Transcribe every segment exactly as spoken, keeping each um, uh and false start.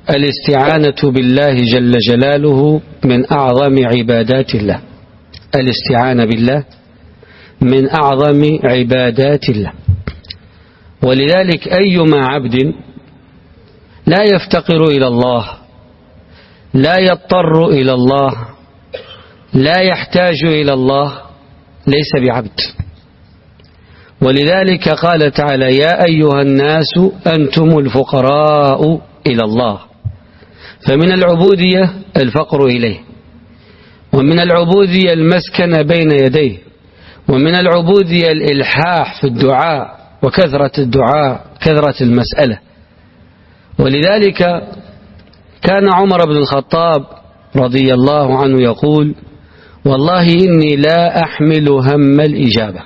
الاستعانة بالله جل جلاله من أعظم عبادات الله. الاستعانة بالله من أعظم عبادات الله، ولذلك أيما عبد لا يفتقر إلى الله، لا يضطر إلى الله، لا يحتاج إلى الله، ليس بعبد. ولذلك قال تعالى: يا أيها الناس أنتم الفقراء إلى الله. فمن العبودية الفقر إليه، ومن العبودية المسكن بين يديه، ومن العبودية الإلحاح في الدعاء وكثرة الدعاء، كثرة المسألة. ولذلك كان عمر بن الخطاب رضي الله عنه يقول: والله إني لا أحمل هم الإجابة،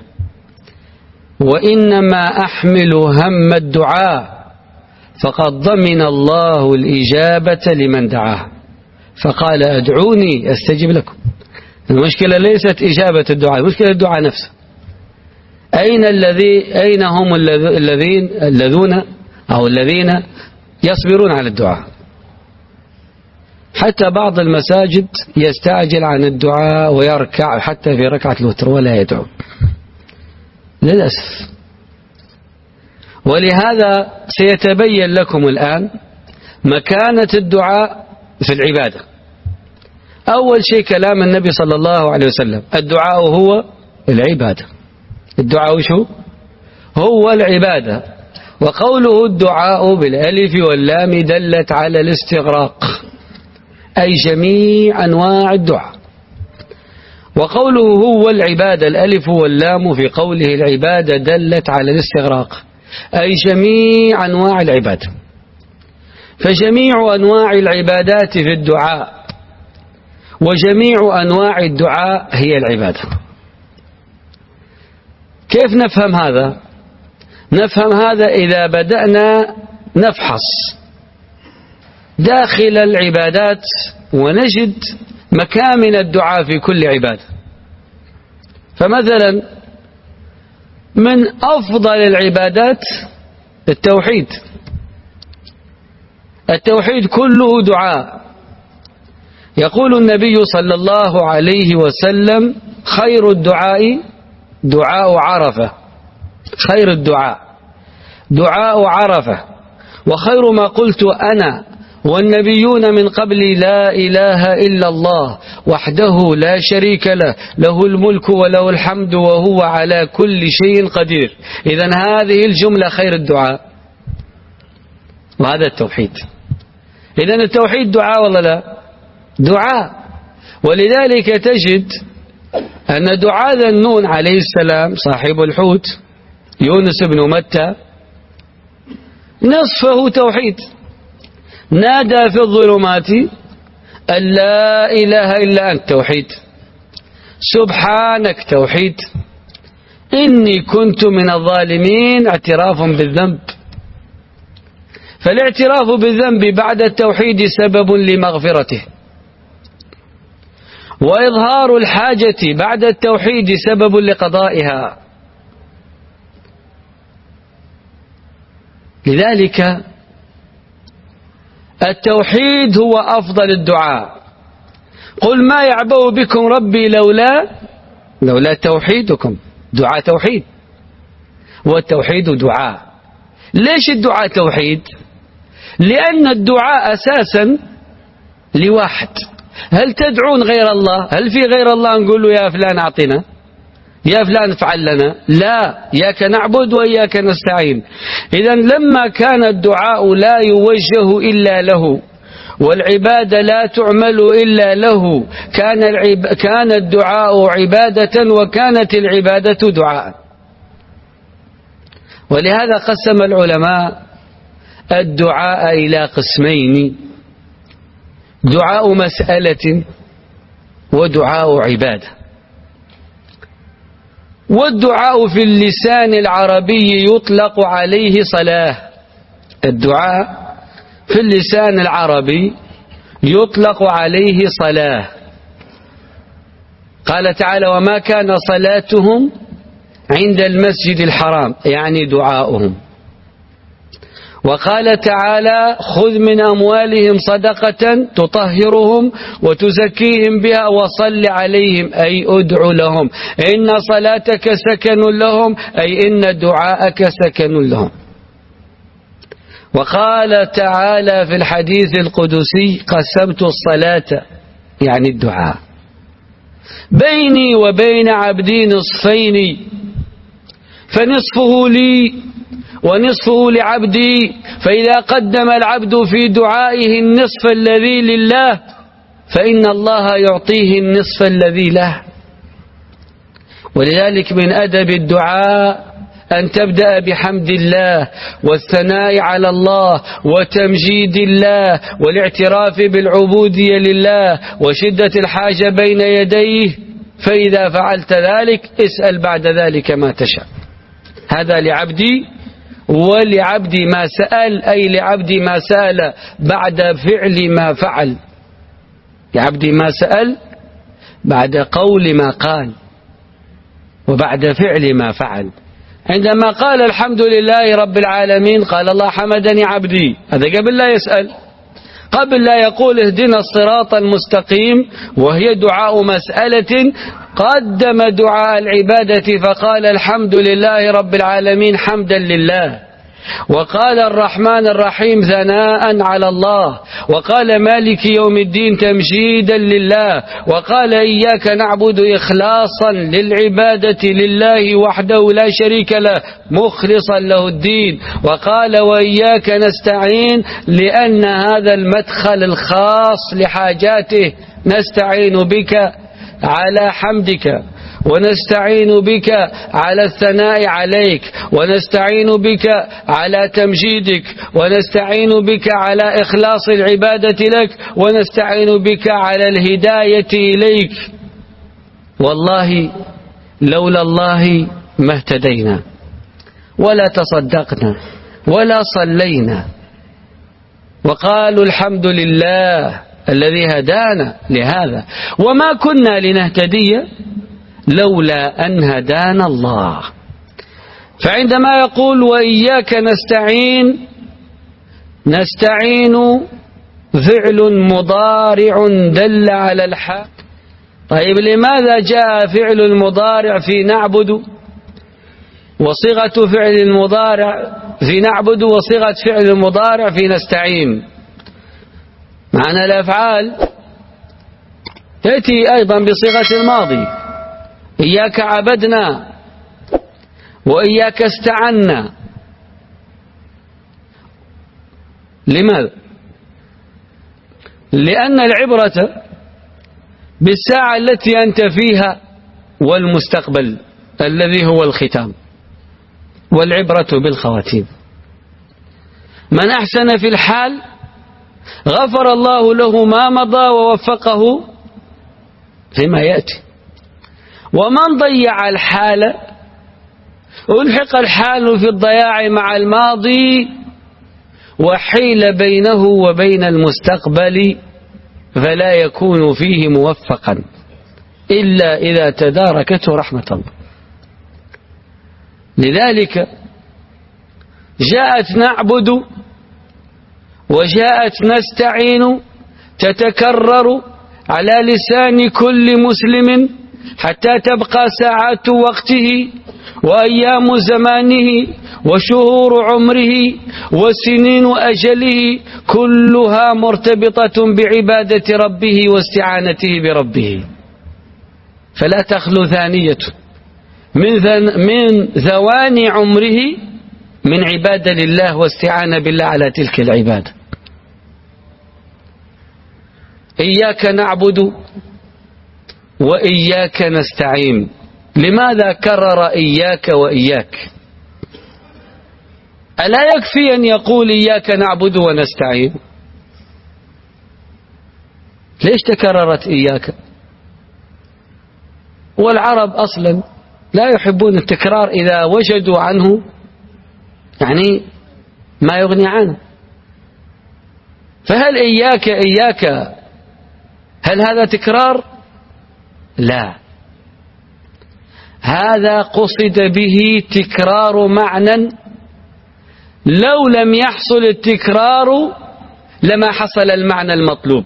وإنما أحمل هم الدعاء، فقد ضمن الله الإجابة لمن دعاه. فقال: أدعوني أستجب لكم. المشكلة ليست إجابة الدعاء، المشكلة الدعاء نفسه. أين الذي أين هم الذين الذين أو الذين يصبرون على الدعاء؟ حتى بعض المساجد يستعجل عن الدعاء ويركع حتى في ركعة الوتر ولا يدعو، للأسف. ولهذا سيتبين لكم الآن مكانة الدعاء في العبادة. أول شيء كلام النبي صلى الله عليه وسلم: الدعاء هو العبادة. الدعاء شو هو؟ العبادة. وقوله الدعاء بالألف واللام دلت على الاستغراق، أي جميع أنواع الدعاء. وقوله هو العبادة، الألف واللام في قوله العبادة دلت على الاستغراق، أي جميع أنواع العبادة. فجميع أنواع العبادات في الدعاء، وجميع أنواع الدعاء هي العبادة. كيف نفهم هذا؟ نفهم هذا إذا بدأنا نفحص داخل العبادات ونجد مكامن الدعاء في كل عبادة. فمثلا من أفضل العبادات التوحيد. التوحيد كله دعاء. يقول النبي صلى الله عليه وسلم: خير الدعاء دعاء عرفة. خير الدعاء دعاء عرفة، وخير ما قلت أنا والنبيون من قبلي لا إله إلا الله وحده لا شريك له، له الملك وله الحمد وهو على كل شيء قدير. إذن هذه الجملة خير الدعاء، وهذا التوحيد. إذن التوحيد دعاء ولا لا؟ دعاء. ولذلك تجد أن دعاء ذا النون عليه السلام صاحب الحوت يونس بن متى نصفه توحيد. نادى في الظلمات أن لا إله إلا أنت، توحيد. سبحانك، توحيد. إني كنت من الظالمين، اعتراف بالذنب. فالاعتراف بالذنب بعد التوحيد سبب لمغفرته، وإظهار الحاجة بعد التوحيد سبب لقضائها. لذلك التوحيد هو أفضل الدعاء. قل ما يعبأ بكم ربي لولا لولا توحيدكم. دعاء توحيد، والتوحيد دعاء. ليش الدعاء توحيد؟ لأن الدعاء أساسا لواحد. هل تدعون غير الله؟ هل في غير الله نقول له يا فلان أعطنا، يا فلان افعل لنا؟ لا، إياك نعبد وإياك نستعين. إذن لما كان الدعاء لا يوجه إلا له، والعبادة لا تعمل إلا له، كان, العب... كان الدعاء عبادة، وكانت العبادة دعاء. ولهذا قسم العلماء الدعاء إلى قسمين: دعاء مسألة ودعاء عبادة. والدعاء في اللسان العربي يطلق عليه صلاة. الدعاء في اللسان العربي يطلق عليه صلاة. قال تعالى: وما كان صلاتهم عند المسجد الحرام، يعني دعاؤهم. وقال تعالى خذ من أموالهم صدقة تطهرهم وتزكيهم بها وصل عليهم أي أدع لهم إن صلاتك سكن لهم أي إن دعاءك سكن لهم. وقال تعالى في الحديث القدسي قسمت الصلاة يعني الدعاء بيني وبين عبدي نصفين فنصفه لي ونصفه لعبدي، فإذا قدم العبد في دعائه النصف الذي لله فإن الله يعطيه النصف الذي له. ولذلك من أدب الدعاء أن تبدأ بحمد الله والثناء على الله وتمجيد الله والاعتراف بالعبودية لله وشدة الحاجة بين يديه، فإذا فعلت ذلك اسأل بعد ذلك ما تشاء. هذا لعبدي، ولعبدي ما سأل أي لعبدي ما سأل بعد فعل ما فعل، لعبدي ما سأل بعد قول ما قال وبعد فعل ما فعل. عندما قال الحمد لله رب العالمين قال الله حمدني عبدي، هذا قبل لا يسأل، قبل لا يقول اهدنا الصراط المستقيم وهي دعاء مسألة، قدم دعاء العبادة فقال الحمد لله رب العالمين حمدا لله، وقال الرحمن الرحيم ثناء على الله، وقال مالك يوم الدين تمجيدا لله، وقال إياك نعبد إخلاصا للعبادة لله وحده لا شريك له مخلصا له الدين، وقال وإياك نستعين لأن هذا المدخل الخاص لحاجاته، نستعين بك على حمدك ونستعين بك على الثناء عليك ونستعين بك على تمجيدك ونستعين بك على إخلاص العبادة لك ونستعين بك على الهداية إليك. والله لولا الله ما اهتدينا ولا تصدقنا ولا صلينا. وقالوا الحمد لله الذي هدانا لهذا وما كنا لنهتدي لولا أن هدانا الله. فعندما يقول وإياك نستعين، نستعين فعل مضارع دل على الحال. طيب لماذا جاء فعل المضارع في نعبد وصيغة فعل المضارع في نعبد وصيغة فعل المضارع في نستعين؟ معنى الأفعال تأتي أيضا بصيغة الماضي، إياك عبدنا وإياك استعنا. لماذا؟ لأن العبرة بالساعة التي أنت فيها والمستقبل الذي هو الختام، والعبرة بالخواتيم. من أحسن في الحال غفر الله له ما مضى ووفقه فيما يأتي، ومن ضيع الحال ألحق الحال في الضياع مع الماضي وحيل بينه وبين المستقبل فلا يكون فيه موفقا إلا إذا تداركته رحمة الله. لذلك جاءت نعبد وجاءت نستعين تتكرر على لسان كل مسلم حتى تبقى ساعات وقته وأيام زمانه وشهور عمره وسنين أجله كلها مرتبطة بعبادة ربه واستعانته بربه، فلا تخلو ثانية من من ثواني عمره من عبادة لله واستعانة بالله على تلك العبادة. إياك نعبد وإياك نستعين. لماذا كرر إياك وإياك؟ ألا يكفي أن يقول إياك نعبد ونستعين؟ ليش تكررت إياك؟ والعرب أصلا لا يحبون التكرار إذا وجدوا عنه يعني ما يغني عنه. فهل إياك إياك هل هذا تكرار؟ لا، هذا قصد به تكرار معنى لو لم يحصل التكرار لما حصل المعنى المطلوب.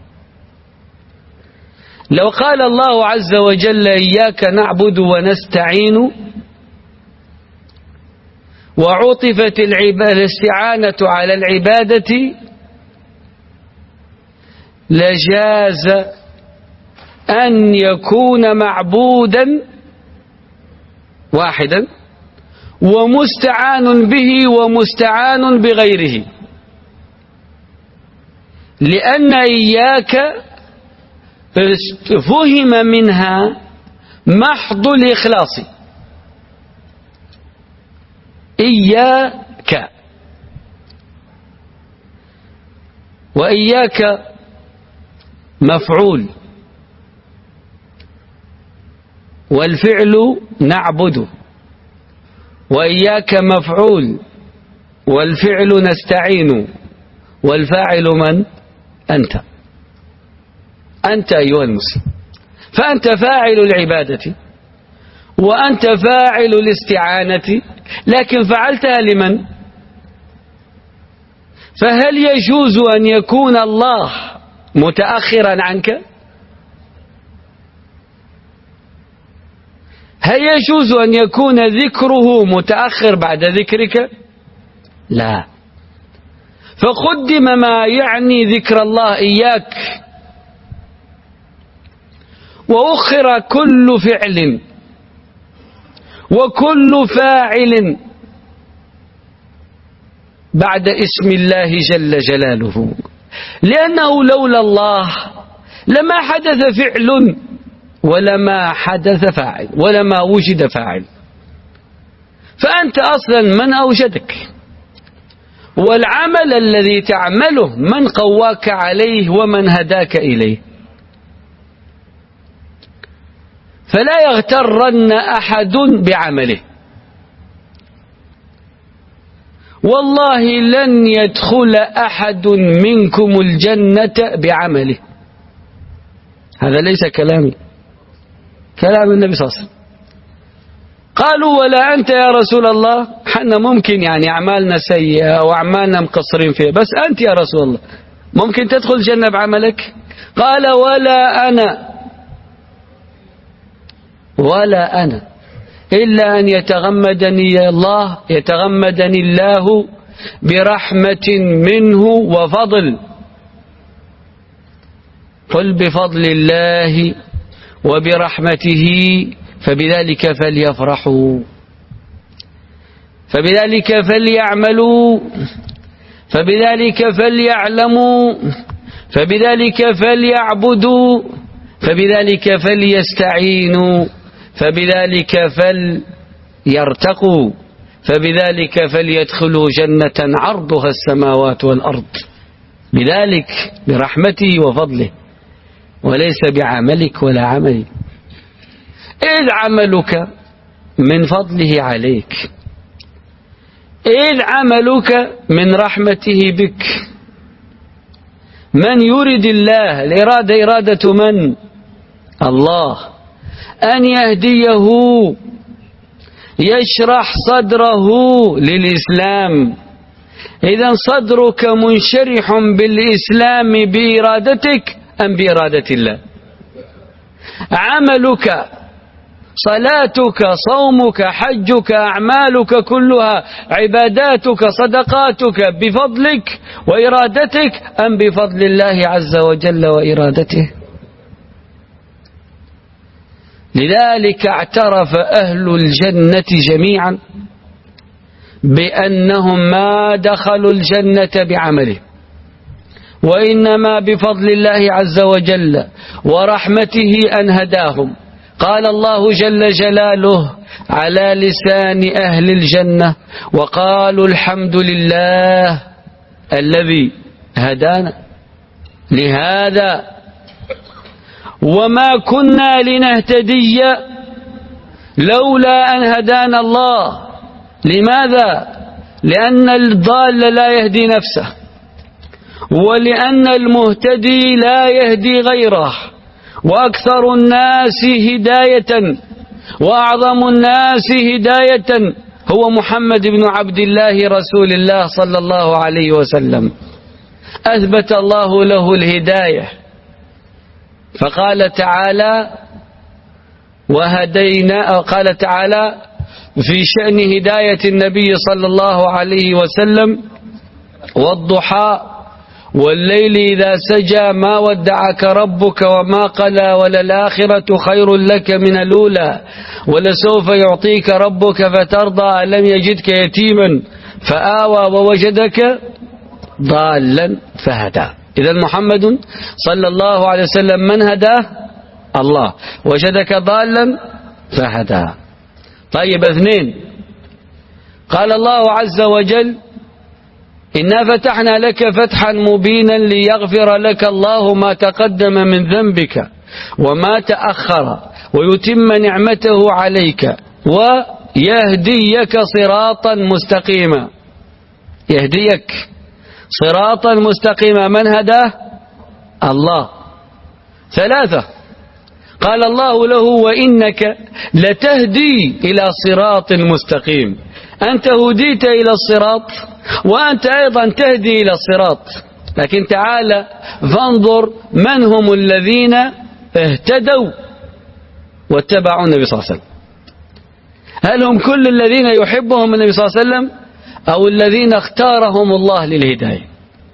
لو قال الله عز وجل إياك نعبد ونستعين وعطفت الاستعانة على العبادة لجاز أن يكون معبودا واحدا ومستعان به ومستعان بغيره، لأن إياك فهم منها محض الإخلاص. إياك وإياك مفعول والفعل نعبد، وإياك مفعول والفعل نستعين، والفاعل من؟ أنت أنت أيها المسلم. فأنت فاعل العبادة وأنت فاعل الاستعانة، لكن فعلتها لمن؟ فهل يجوز أن يكون الله متأخرا عنك؟ هل يجوز أن يكون ذكره متأخر بعد ذكرك؟ لا. فقدم ما يعني ذكر الله إياك، وأخر كل فعل وكل فاعل بعد اسم الله جل جلاله، لأنه لولا الله لما حدث فعل ولما حدث فاعل ولما وجد فاعل. فأنت أصلا من أوجدك، والعمل الذي تعمله من قواك عليه ومن هداك إليه. فلا يغترن أحد بعمله، والله لن يدخل أحد منكم الجنة بعمله. هذا ليس كلامي، كلام النبي صلى الله عليه وسلم. قالوا ولا أنت يا رسول الله؟ حنا ممكن يعني أعمالنا سيئة وأعمالنا مقصرين فيها، بس أنت يا رسول الله ممكن تدخل الجنة بعملك؟ قال ولا أنا ولا أنا إلا أن يتغمدني الله يتغمدني الله برحمة منه وفضل. قل بفضل الله وبرحمته فبذلك فليفرحوا، فبذلك فليعملوا، فبذلك فليعلموا، فبذلك فليعبدوا، فبذلك فليستعينوا، فبذلك فليرتقوا، فبذلك فليدخلوا جنة عرضها السماوات والأرض. بذلك برحمته وفضله، وليس بعملك ولا عملي. إذ عملك من فضله عليك، إذ عملك من رحمته بك. من يرد الله، الإرادة إرادة من؟ الله، أن يهديه يشرح صدره للإسلام. إذا صدرك منشرح بالإسلام بإرادتك أم بإرادة الله؟ عملك، صلاتك، صومك، حجك، أعمالك كلها، عباداتك، صدقاتك بفضلك وإرادتك أم بفضل الله عز وجل وإرادته؟ لذلك اعترف أهل الجنة جميعا بأنهم ما دخلوا الجنة بعمله، وإنما بفضل الله عز وجل ورحمته أن هداهم. قال الله جل جلاله على لسان أهل الجنة: وقالوا الحمد لله الذي هدانا لهذا وما كنا لنهتدي لولا أن هدانا الله. لماذا؟ لأن الضال لا يهدي نفسه، ولأن المهتدي لا يهدي غيره، وأكثر الناس هداية وأعظم الناس هداية هو محمد بن عبد الله رسول الله صلى الله عليه وسلم، أثبت الله له الهداية، فقال تعالى وهدينا، قال تعالى في شأن هداية النبي صلى الله عليه وسلم: والضحى والليل إذا سجى ما ودعك ربك وما قلى وللآخرة خير لك من الأولى ولسوف يعطيك ربك فترضى ألم يجدك يتيما فآوى ووجدك ضالا فهدى. إذا محمد صلى الله عليه وسلم من هداه؟ الله. وجدك ضالا فهدى. طيب اثنين، قال الله عز وجل: إنا فتحنا لك فتحا مبينا ليغفر لك الله ما تقدم من ذنبك وما تأخر ويتم نعمته عليك ويهديك صراطا مستقيما. يهديك صراطا مستقيما، من هداه؟ الله. ثلاثة، قال الله له: وإنك لتهدي إلى صراط مستقيم. أنت هديت إلى الصراط وأنت أيضا تهدي إلى الصراط، لكن تعال فانظر من هم الذين اهتدوا واتبعوا النبي صلى الله عليه وسلم. هل هم كل الذين يحبهم النبي صلى الله عليه وسلم أو الذين اختارهم الله للهداية؟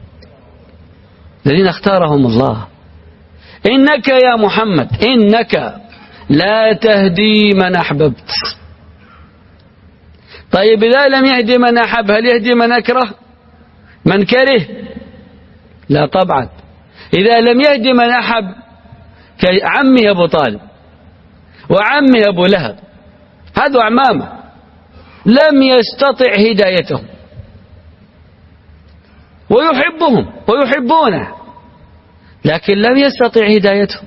الذين اختارهم الله. إنك يا محمد إنك لا تهدي من أحببت. طيب إذا لم يهدي من أحب هل يهدي من أكره من كره؟ لا طبعا. إذا لم يهدي من أحب كعمي أبو طالب وعمي أبو لهب، هذا أعمامه لم يستطع هدايتهم ويحبهم ويحبونه، لكن لم يستطع هدايتهم.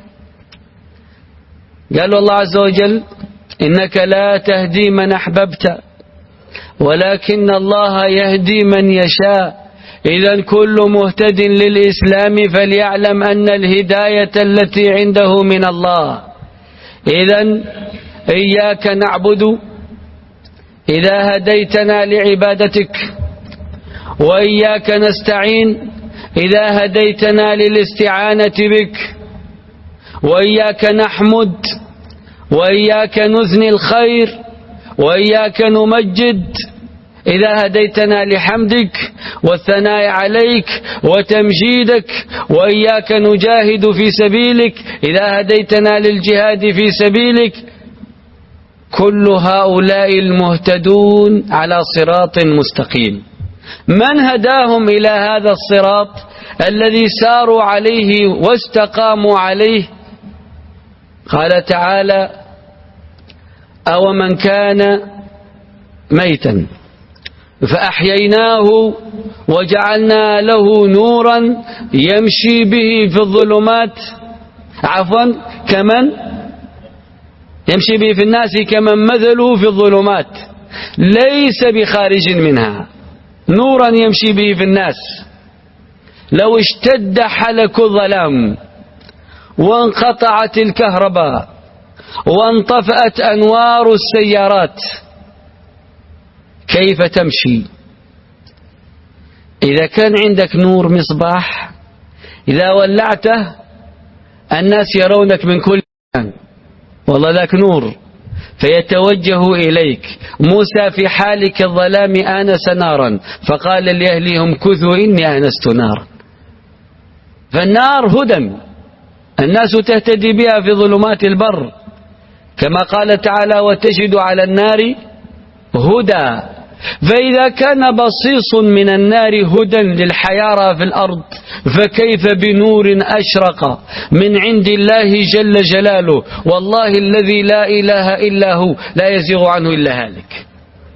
قال الله عز وجل: إنك لا تهدي من أحببت ولكن الله يهدي من يشاء. إذن كل مهتد للإسلام فليعلم أن الهداية التي عنده من الله. إذن إياك نعبد إذا هديتنا لعبادتك، وإياك نستعين إذا هديتنا للاستعانة بك، وإياك نحمد وإياك نثني الخير، وإياك نمجد إذا هديتنا لحمدك والثناء عليك وتمجيدك، وإياك نجاهد في سبيلك إذا هديتنا للجهاد في سبيلك. كل هؤلاء المهتدون على صراط مستقيم. من هداهم إلى هذا الصراط الذي ساروا عليه واستقاموا عليه؟ قال تعالى: أو من كان ميتا فأحييناه وجعلنا له نورا يمشي به في الظلمات، عفوا كمن يمشي به في الناس كمن مثله في الظلمات ليس بخارج منها. نورا يمشي به في الناس. لو اشتد حلك الظلام وانقطعت الكهرباء وانطفأت أنوار السيارات كيف تمشي؟ إذا كان عندك نور مصباح إذا ولعته الناس يرونك من كل مكان، والله ذاك نور فيتوجه إليك. موسى في حالك الظلام آنس نارا فقال لأهلهم كثوا إني آنست نارا. فالنار هدى الناس تهتدي بها في ظلمات البر، كما قال تعالى: وتجد على النار هدى. فإذا كان بصيص من النار هدى للحيارى في الأرض فكيف بنور أشرق من عند الله جل جلاله، والله الذي لا إله إلا هو لا يزيغ عنه إلا هالك.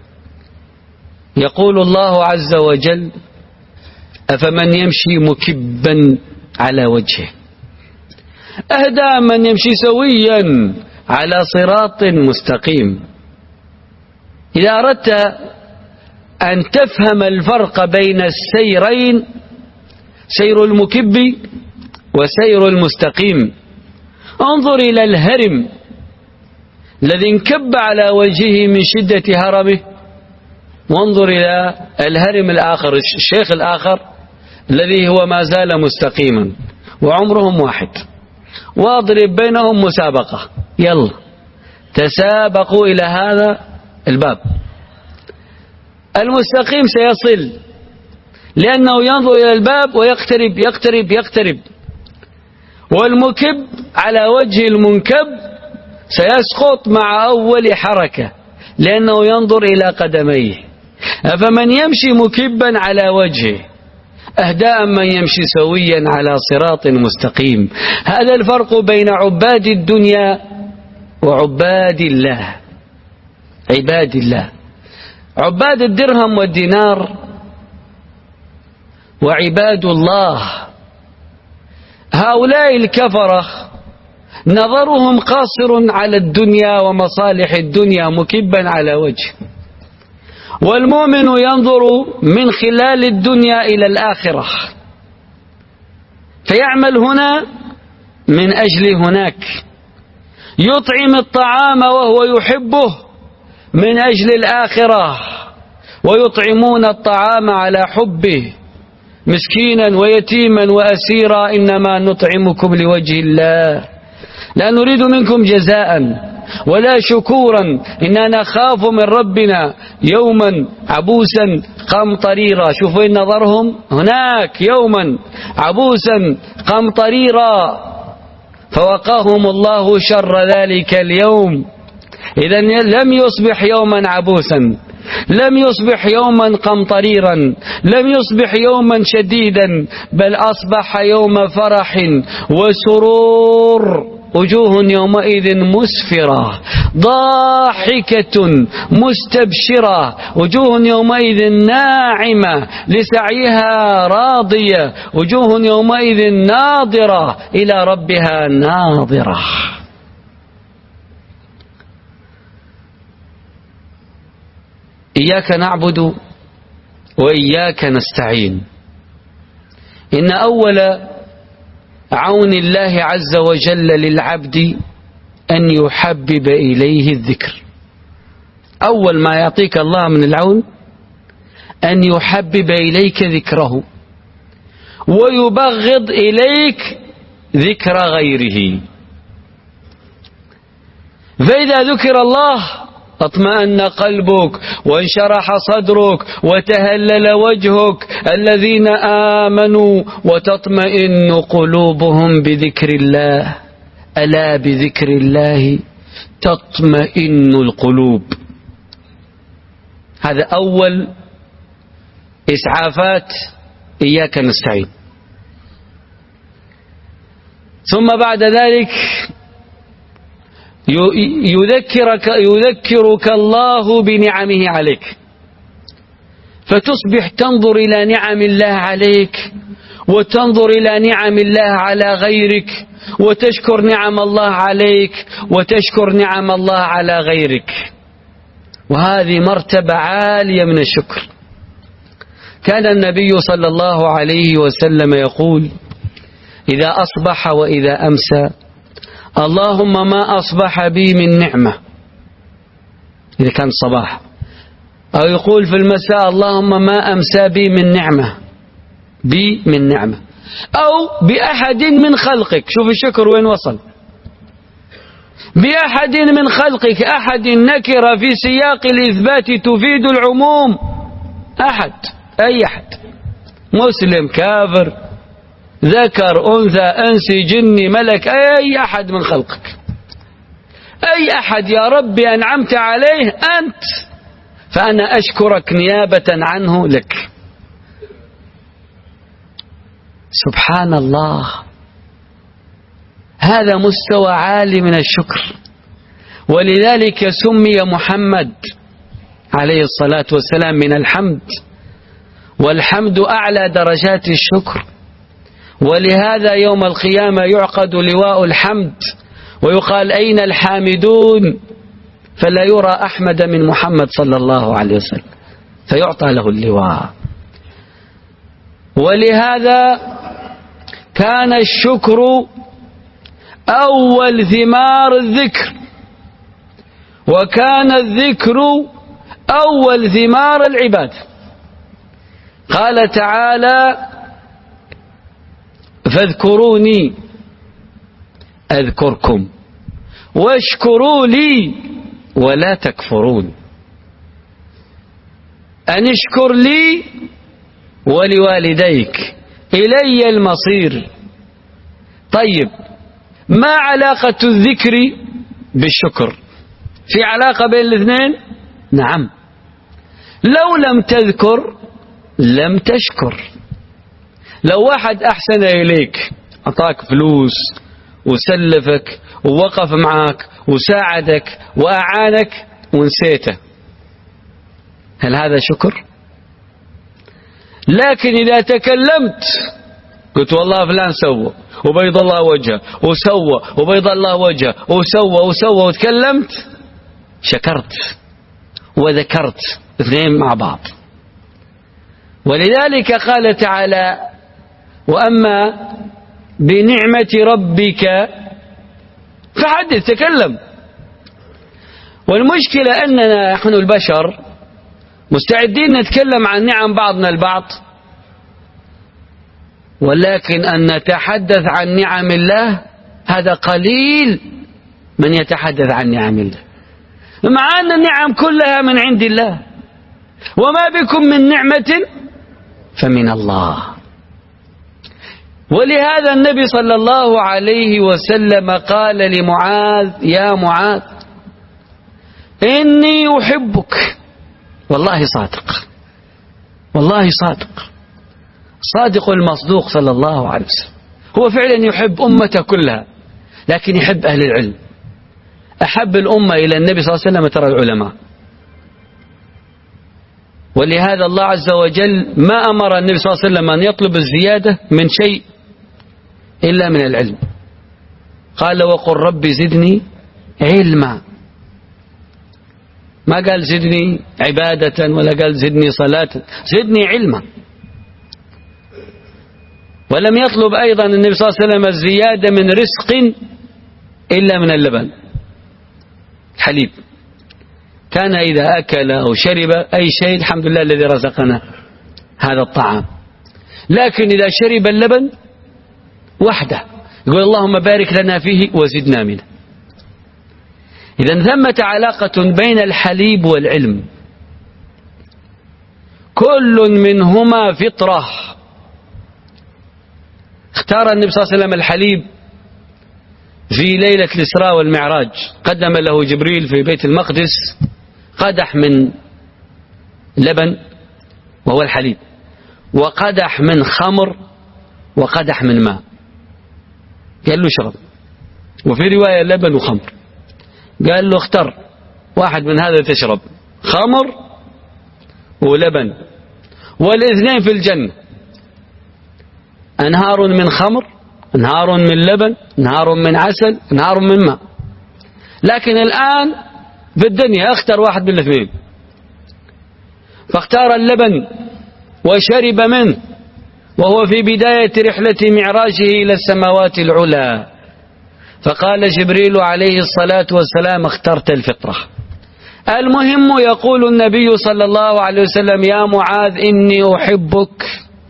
يقول الله عز وجل: أفمن يمشي مكبا على وجهه أهدى من يمشي سويا على صراط مستقيم. إذا أردت أن تفهم الفرق بين السيرين، سير المكب وسير المستقيم، انظر إلى الهرم الذي انكب على وجهه من شدة هرمه وانظر إلى الهرم الآخر، الشيخ الآخر الذي هو ما زال مستقيما وعمرهم واحد، واضرب بينهم مسابقة، يلا تسابقوا إلى هذا الباب. المستقيم سيصل لأنه ينظر إلى الباب ويقترب يقترب يقترب، والمكب على وجه المنكب سيسقط مع أول حركة لأنه ينظر إلى قدميه. فمن يمشي مكبا على وجهه أهداء من يمشي سويا على صراط مستقيم. هذا الفرق بين عباد الدنيا وعباد الله. عباد الله عباد الدرهم والدينار، وعباد الله هؤلاء الكفرة نظرهم قاصر على الدنيا ومصالح الدنيا مكبا على وجه، والمؤمن ينظر من خلال الدنيا إلى الآخرة، فيعمل هنا من أجل هناك، يطعم الطعام وهو يحبه من أجل الآخرة، ويطعمون الطعام على حبه مسكينا ويتيما وأسيرا، إنما نطعمكم لوجه الله لا نريد منكم جزاء ولا شكورا، إننا نخاف من ربنا يوما عبوسا قمطريرا. شوفوا وين نظرهم هناك، يوما عبوسا قمطريرا، فوقاهم الله شر ذلك اليوم. إذن لم يصبح يوما عبوسا، لم يصبح يوما قمطريرا، لم يصبح يوما شديدا، بل أصبح يوم فرح وسرور، وجوه يومئذ مسفرة ضاحكة مستبشرة، وجوه يومئذ ناعمة لسعيها راضية، وجوه يومئذ ناظرة إلى ربها ناظرة. إياك نعبد وإياك نستعين. إن أول عون الله عز وجل للعبد أن يحبب إليه الذكر. أول ما يعطيك الله من العون أن يحبب إليك ذكره، ويبغض إليك ذكر غيره. فإذا ذكر الله اطمأن قلبك وانشرح صدرك وتهلل وجهك. الذين آمنوا وتطمئن قلوبهم بذكر الله، ألا بذكر الله تطمئن القلوب. هذا أول إسعافات إياك نستعين. ثم بعد ذلك يذكرك, يذكرك الله بنعمه عليك، فتصبح تنظر إلى نعم الله عليك، وتنظر إلى نعم الله على غيرك، وتشكر نعم الله عليك، وتشكر نعم الله على غيرك. وهذه مرتبة عالية من الشكر. كان النبي صلى الله عليه وسلم يقول: إذا أصبح وإذا أمسى اللهم ما أصبح بي من نعمة، إذا كان صباح، أو يقول في المساء اللهم ما أمسى بي من نعمة، بي من نعمة، أو بأحد من خلقك. شوف الشكر وين وصل، بأحد من خلقك. أحد نكرة في سياق الإثبات تفيد العموم، أحد، أي أحد، مسلم كافر ذكر أنثى أنسي جني ملك، أي أحد من خلقك، أي أحد يا ربي أنعمت عليه أنت، فأنا أشكرك نيابة عنه لك. سبحان الله، هذا مستوى عالي من الشكر. ولذلك سمي محمد عليه الصلاة والسلام من الحمد، والحمد أعلى درجات الشكر. ولهذا يوم القيامة يعقد لواء الحمد ويقال: أين الحامدون؟ فلا يرى أحمد من محمد صلى الله عليه وسلم، فيعطى له اللواء. ولهذا كان الشكر أول ثمار الذكر، وكان الذكر أول ثمار العبادة. قال تعالى فاذكروني أذكركم واشكروا لي ولا تكفرون. أن اشكر لي ولوالديك إلي المصير. طيب، ما علاقة الذكر بالشكر؟ في علاقة بين الاثنين؟ نعم. لو لم تذكر لم تشكر. لو واحد أحسن إليك، أعطاك فلوس وسلفك ووقف معك وساعدك وأعانك ونسيته، هل هذا شكر؟ لكن إذا تكلمت قلت والله فلان سوى وبيض الله وجهه وسوى وبيض الله وجهه وسوى وسوى وتكلمت، شكرت وذكرت، اثنين مع بعض. ولذلك قال تعالى وأما بنعمة ربك فحدث، تكلم. والمشكلة أننا نحن البشر مستعدين نتكلم عن نعم بعضنا البعض، ولكن أن نتحدث عن نعم الله هذا قليل من يتحدث عن نعم الله، مع أن النعم كلها من عند الله، وما بكم من نعمة فمن الله. ولهذا النبي صلى الله عليه وسلم قال لمعاذ يا معاذ إني أحبك. والله صادق، والله صادق، صادق المصدوق صلى الله عليه وسلم. هو فعلا يحب أمته كلها، لكن يحب أهل العلم. أحب الأمة إلى النبي صلى الله عليه وسلم ترى العلماء. ولهذا الله عز وجل ما أمر النبي صلى الله عليه وسلم أن يطلب الزيادة من شيء إلا من العلم. قال وقل رب زدني علما، ما قال زدني عبادة ولا قال زدني صلاة، زدني علما. ولم يطلب أيضا النبي صلى الله عليه وسلم الزيادة من رزق إلا من اللبن، الحليب. كان إذا أكل أو شرب أي شيء الحمد لله الذي رزقنا هذا الطعام، لكن إذا شرب اللبن وحده يقول اللهم بارك لنا فيه وزدنا منه. إذن ثمة علاقة بين الحليب والعلم، كل منهما فطرة. اختار النبي صلى الله عليه وسلم الحليب في ليلة الإسراء والمعراج، قدم له جبريل في بيت المقدس قدح من لبن وهو الحليب، وقدح من خمر، وقدح من ماء، قال له شرب. وفي رواية لبن وخمر، قال له اختر واحد من هذا تشرب، خمر ولبن، والاثنين في الجنة، أنهار من خمر، أنهار من لبن، أنهار من عسل، أنهار من ماء. لكن الآن في الدنيا اختر واحد من الاثنين، فاختار اللبن وشرب منه وهو في بداية رحلة معراجه إلى السماوات العلى، فقال جبريل عليه الصلاة والسلام اخترت الفطرة. المهم يقول النبي صلى الله عليه وسلم يا معاذ إني أحبك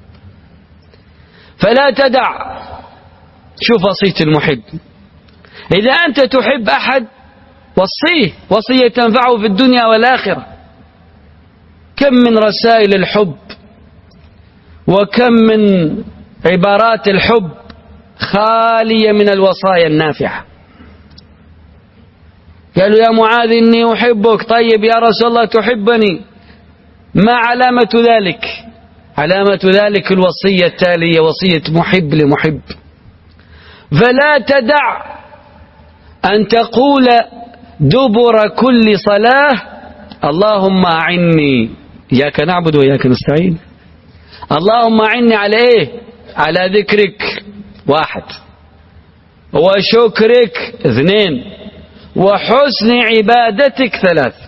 فلا تدع. شوف وصية المحب، إذا أنت تحب أحد وصيه وصية تنفعه في الدنيا والآخرة. كم من رسائل الحب وكم من عبارات الحب خالية من الوصايا النافعة. قالوا يا معاذ إني أحبك، طيب يا رسول الله تحبني، ما علامة ذلك؟ علامة ذلك الوصية التالية، وصية محب لمحب. فلا تدع أن تقول دبر كل صلاة اللهم أعني، إياك نعبد وإياك نستعين، اللهم أعني على إيه؟ على ذكرك واحد، وشكرك اثنين، وحسن عبادتك ثلاث.